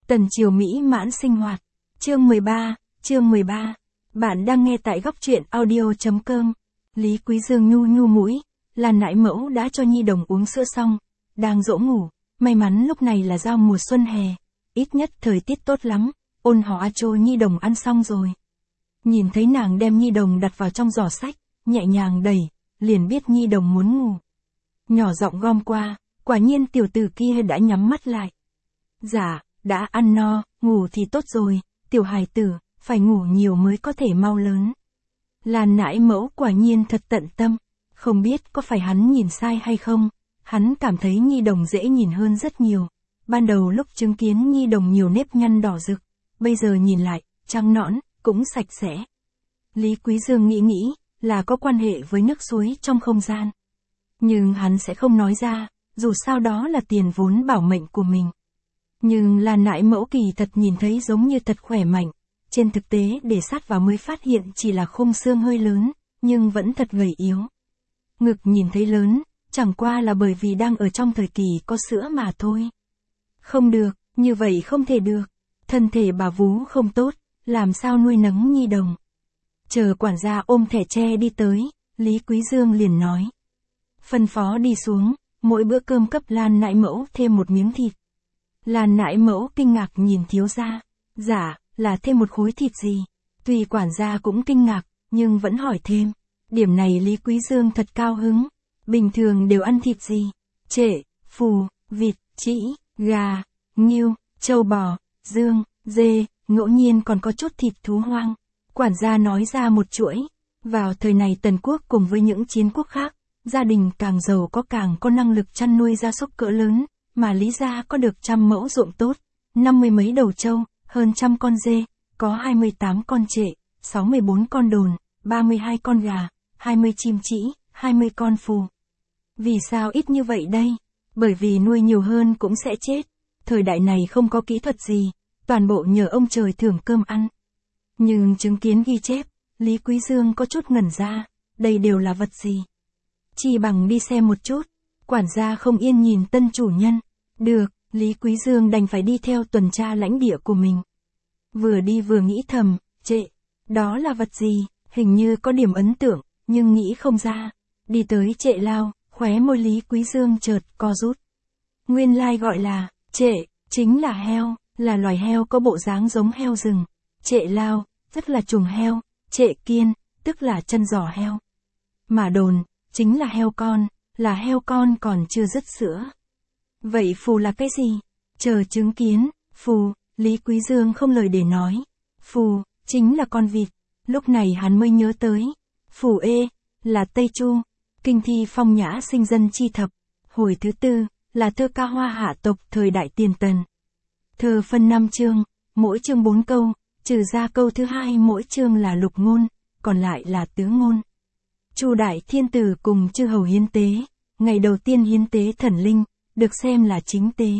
Tần Triều mỹ mãn sinh hoạt. Chương 13. Bạn đang nghe tại góc truyện audio.com. Lý Quý Dương nhu nhu mũi, là nại mẫu đã cho nhi đồng uống sữa xong, đang dỗ ngủ, may mắn lúc này là giao mùa xuân hè, ít nhất thời tiết tốt lắm, ôn hòa cho nhi đồng ăn xong rồi. Nhìn thấy nàng đem nhi đồng đặt vào trong giỏ sách, nhẹ nhàng đẩy, liền biết nhi đồng muốn ngủ. Nhỏ giọng gom qua, quả nhiên tiểu tử kia đã nhắm mắt lại. Dạ, đã ăn no, ngủ thì tốt rồi, tiểu hài tử, phải ngủ nhiều mới có thể mau lớn. Là nãi mẫu quả nhiên thật tận tâm, không biết có phải hắn nhìn sai hay không, hắn cảm thấy nhi đồng dễ nhìn hơn rất nhiều. Ban đầu lúc chứng kiến nhi đồng nhiều nếp nhăn đỏ rực, bây giờ nhìn lại, trắng nõn, cũng sạch sẽ. Lý Quý Dương nghĩ là có quan hệ với nước suối trong không gian. Nhưng hắn sẽ không nói ra, dù sao đó là tiền vốn bảo mệnh của mình. Nhưng là nãi mẫu kỳ thật nhìn thấy giống như thật khỏe mạnh, trên thực tế để sát vào mới phát hiện chỉ là khung xương hơi lớn, nhưng vẫn thật gầy yếu. Ngực nhìn thấy lớn, chẳng qua là bởi vì đang ở trong thời kỳ có sữa mà thôi. Không được, như vậy không thể được. Thân thể bà vú không tốt, làm sao nuôi nấng nhi đồng. Chờ quản gia ôm thẻ tre đi tới, Lý Quý Dương liền nói. Phân phó đi xuống, mỗi bữa cơm cấp Lan nãi mẫu thêm một miếng thịt. Lan nãi mẫu kinh ngạc nhìn thiếu gia. Dạ, là thêm một khối thịt gì? Tuy quản gia cũng kinh ngạc, nhưng vẫn hỏi thêm. Điểm này Lý Quý Dương thật cao hứng. Bình thường đều ăn thịt gì? Trệ, phù, vịt, trĩ, gà, ngưu, trâu bò, dương, dê, ngẫu nhiên còn có chút thịt thú hoang. Quản gia nói ra một chuỗi. Vào thời này Tần quốc cùng với những chiến quốc khác, gia đình càng giàu càng có năng lực chăn nuôi gia súc cỡ lớn, mà Lý gia có được 100 mẫu ruộng tốt, 50 mấy đầu trâu, hơn 100 con dê, có 28 con trệ, 64 con đồn, 32 con gà, 20 chim trĩ, 20 con phù. Vì sao ít như vậy đây? Bởi vì nuôi nhiều hơn cũng sẽ chết. Thời đại này không có kỹ thuật gì, toàn bộ nhờ ông trời thưởng cơm ăn. Nhưng chứng kiến ghi chép, Lý Quý Dương có chút ngẩn ra, đây đều là vật gì? Chỉ bằng đi xem một chút. Quản gia không yên nhìn tân chủ nhân. Được, Lý Quý Dương đành phải đi theo tuần tra lãnh địa của mình. Vừa đi vừa nghĩ thầm, trệ, đó là vật gì, hình như có điểm ấn tượng, nhưng nghĩ không ra. Đi tới trệ lao, khóe môi Lý Quý Dương chợt co rút. Nguyên lai gọi là, trệ, chính là heo, là loài heo có bộ dáng giống heo rừng. Trệ lao, tức là trùng heo, trệ kiên, tức là chân giò heo. Mà đồn, chính là heo con còn chưa dứt sữa. Vậy phù là cái gì? Chờ chứng kiến, phù, Lý Quý Dương không lời để nói. Phù, chính là con vịt. Lúc này hắn mới nhớ tới. Phù ê, là Tây Chu. Kinh thi phong nhã sinh dân chi thập. Hồi thứ tư, là thơ ca hoa hạ tộc thời đại tiền Tần. Thơ phân 5 chương, mỗi chương 4 câu, trừ ra câu thứ hai mỗi chương là lục ngôn, còn lại là tứ ngôn. Chu Đại Thiên Tử cùng chư hầu hiến tế, ngày đầu tiên hiến tế thần linh, được xem là chính tế.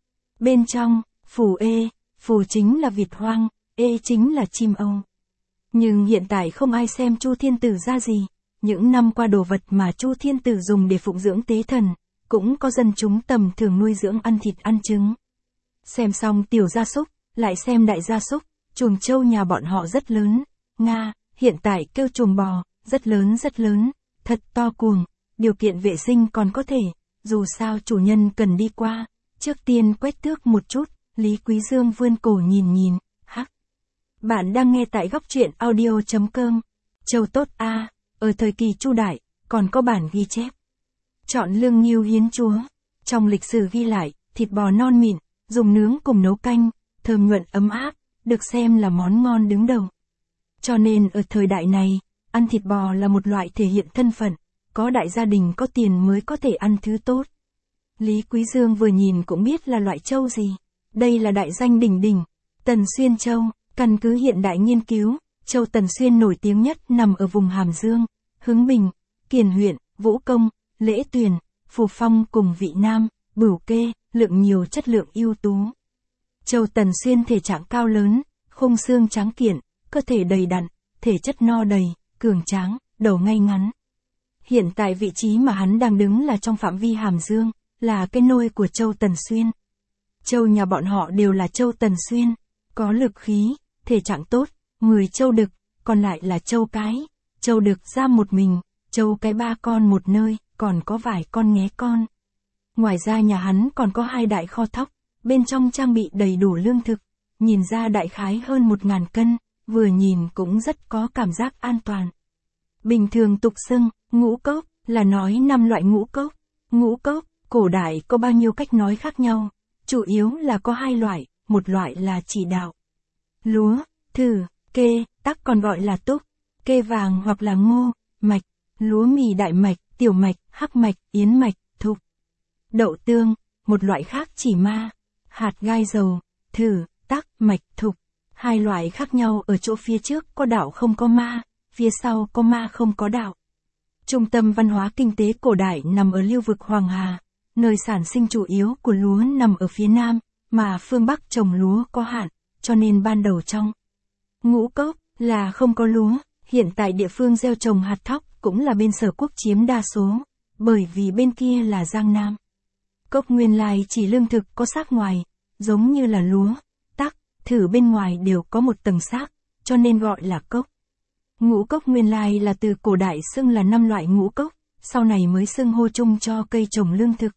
Bên trong, phù ê, phù chính là vịt hoang, ê chính là chim âu. Nhưng hiện tại không ai xem Chu Thiên Tử ra gì, những năm qua đồ vật mà Chu Thiên Tử dùng để phụng dưỡng tế thần, cũng có dân chúng tầm thường nuôi dưỡng ăn thịt ăn trứng. Xem xong tiểu gia súc, lại xem đại gia súc, chuồng trâu nhà bọn họ rất lớn, Nga, hiện tại kêu chuồng bò, rất lớn, thật to cuồng, điều kiện vệ sinh còn có thể, dù sao chủ nhân cần đi qua, trước tiên quét tước một chút, Lý Quý Dương vươn cổ nhìn, hắc. Bạn đang nghe tại góc truyện audio.com, Châu tốt a, ở thời kỳ Chu Đại, còn có bản ghi chép. Chọn lương ngưu hiến chúa, trong lịch sử ghi lại, thịt bò non mịn, dùng nướng cùng nấu canh, thơm nhuận ấm áp, được xem là món ngon đứng đầu. Cho nên ở thời đại này, ăn thịt bò là một loại thể hiện thân phận, có đại gia đình có tiền mới có thể ăn thứ tốt. Lý Quý Dương vừa nhìn cũng biết là loại trâu gì. Đây là đại danh đỉnh đỉnh, Tần Xuyên Châu, căn cứ hiện đại nghiên cứu, châu Tần Xuyên nổi tiếng nhất nằm ở vùng Hàm Dương, Hướng Bình, Kiền huyện, Vũ Công, Lễ Tuyền, Phù Phong cùng Vị Nam, Bửu Kê, lượng nhiều chất lượng ưu tú. Châu Tần Xuyên thể trạng cao lớn, khung xương tráng kiện, cơ thể đầy đặn, thể chất no đầy, cường tráng, đầu ngay ngắn. Hiện tại vị trí mà hắn đang đứng là trong phạm vi Hàm Dương, là cái nôi của châu Tần Xuyên. Trâu nhà bọn họ đều là trâu Tần Xuyên, có lực khí, thể trạng tốt, 10 trâu đực, còn lại là trâu cái. Trâu đực ra một mình, trâu cái 3 con một nơi, còn có vài con nghé con. Ngoài ra nhà hắn còn có 2 đại kho thóc, bên trong trang bị đầy đủ lương thực, nhìn ra đại khái hơn 1000 cân, vừa nhìn cũng rất có cảm giác an toàn. Bình thường tục xưng, ngũ cốc, là nói 5 loại ngũ cốc. Ngũ cốc, cổ đại có bao nhiêu cách nói khác nhau, chủ yếu là có 2 loại, một loại là chỉ đạo. Lúa, thử, kê, tắc còn gọi là túc, kê vàng hoặc là ngô, mạch, lúa mì đại mạch, tiểu mạch, hắc mạch, yến mạch, thục. Đậu tương, một loại khác chỉ ma, hạt gai dầu, thử, tắc, mạch, thục. 2 loại khác nhau ở chỗ phía trước có đạo không có ma, phía sau có ma không có đạo. Trung tâm văn hóa kinh tế cổ đại nằm ở lưu vực Hoàng Hà, nơi sản sinh chủ yếu của lúa nằm ở phía nam, mà phương Bắc trồng lúa có hạn, cho nên ban đầu trong ngũ cốc là không có lúa. Hiện tại địa phương gieo trồng hạt thóc cũng là bên Sở Quốc chiếm đa số, bởi vì bên kia là Giang Nam. Cốc nguyên lai chỉ lương thực có xác ngoài, giống như là lúa, tắc, thử bên ngoài đều có một tầng xác, cho nên gọi là cốc. Ngũ cốc nguyên lai là từ cổ đại xưng là 5 loại ngũ cốc, sau này mới xưng hô chung cho cây trồng lương thực.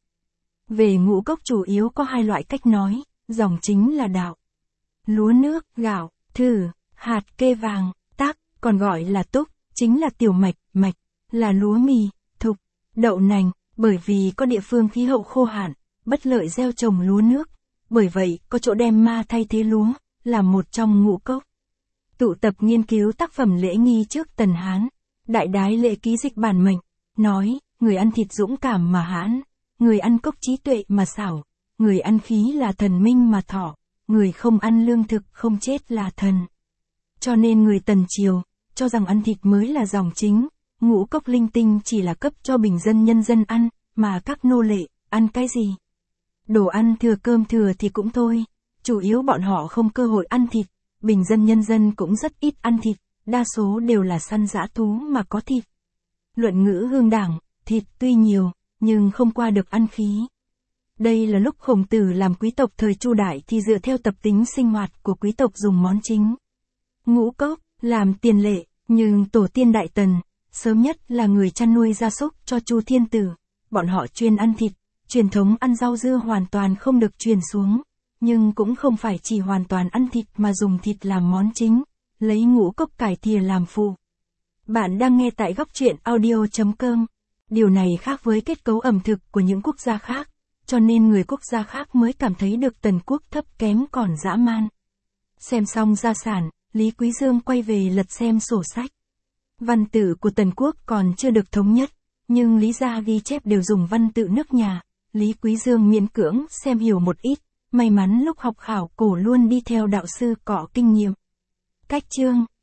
Về ngũ cốc chủ yếu có 2 loại cách nói, dòng chính là đạo. Lúa nước, gạo, thử, hạt kê vàng, tắc, còn gọi là túc, chính là tiểu mạch, mạch, là lúa mì, thục, đậu nành, bởi vì có địa phương khí hậu khô hạn, bất lợi gieo trồng lúa nước, bởi vậy có chỗ đem ma thay thế lúa, là một trong ngũ cốc. Tụ tập nghiên cứu tác phẩm lễ nghi trước Tần Hán, Đại Đái Lễ Ký dịch bản mệnh, nói, người ăn thịt dũng cảm mà hãn, người ăn cốc trí tuệ mà xảo, người ăn khí là thần minh mà thọ, người không ăn lương thực không chết là thần. Cho nên người Tần Triều, cho rằng ăn thịt mới là dòng chính, ngũ cốc linh tinh chỉ là cấp cho bình dân nhân dân ăn, mà các nô lệ, ăn cái gì? Đồ ăn thừa cơm thừa thì cũng thôi, chủ yếu bọn họ không cơ hội ăn thịt, bình dân nhân dân cũng rất ít ăn thịt, đa số đều là săn dã thú mà có thịt. Luận ngữ hương đảng, thịt tuy nhiều, nhưng không qua được ăn khí. Đây là lúc Khổng Tử làm quý tộc thời Chu Đại thì dựa theo tập tính sinh hoạt của quý tộc dùng món chính ngũ cốc làm tiền lệ, nhưng tổ tiên Đại Tần, sớm nhất là người chăn nuôi gia súc cho Chu Thiên Tử, bọn họ chuyên ăn thịt, truyền thống ăn rau dưa hoàn toàn không được truyền xuống, nhưng cũng không phải chỉ hoàn toàn ăn thịt mà dùng thịt làm món chính, lấy ngũ cốc cải thìa làm phụ. Bạn đang nghe tại góc truyện audio.com. Điều này khác với kết cấu ẩm thực của những quốc gia khác, cho nên người quốc gia khác mới cảm thấy được Tần quốc thấp kém còn dã man. Xem xong gia sản, Lý Quý Dương quay về lật xem sổ sách. Văn tự của Tần quốc còn chưa được thống nhất, nhưng lý gia ghi chép đều dùng văn tự nước nhà, Lý Quý Dương miễn cưỡng xem hiểu một ít, may mắn lúc học khảo cổ luôn đi theo đạo sư cọ kinh nghiệm. Cách chương